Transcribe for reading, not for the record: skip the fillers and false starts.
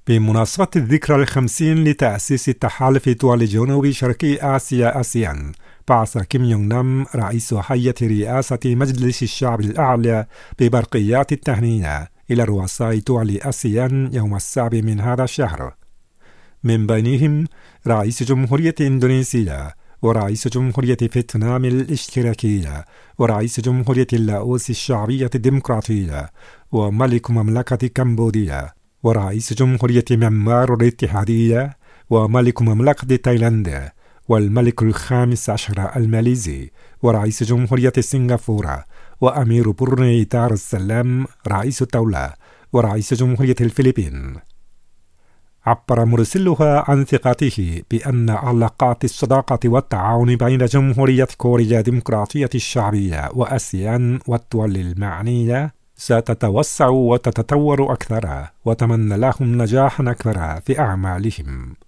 بمناسبة الذكرى الخمسين لتأسيس تحالف دول جنوب شرقي آسيا آسيان، بعث كيم يونغ نام رئيس هيئة رئاسة مجلس الشعب الأعلى ببرقيات التهنئة إلى رؤساء دول آسيان يوم 7 من هذا الشهر، من بينهم رئيس جمهورية إندونيسيا ورئيس جمهورية فيتنام الاشتراكية ورئيس جمهورية لاوس الشعبية الديمقراطية وملك مملكة كمبوديا ورئيس جمهورية ميانمار الاتحادية وملك مملكة تايلاند والملك الخامس عشر الماليزي ورئيس جمهورية سنغافورة وأمير بروني دار السلام رئيس الدولة ورئيس جمهورية الفلبين. عبر مرسلها عن ثقته بأن علاقات الصداقة والتعاون بين جمهورية كوريا الديمقراطية الشعبية وآسيان والدول المعنية ستتوسع وتتطور أكثر، وتمنى لهم نجاحا أكبر في أعمالهم.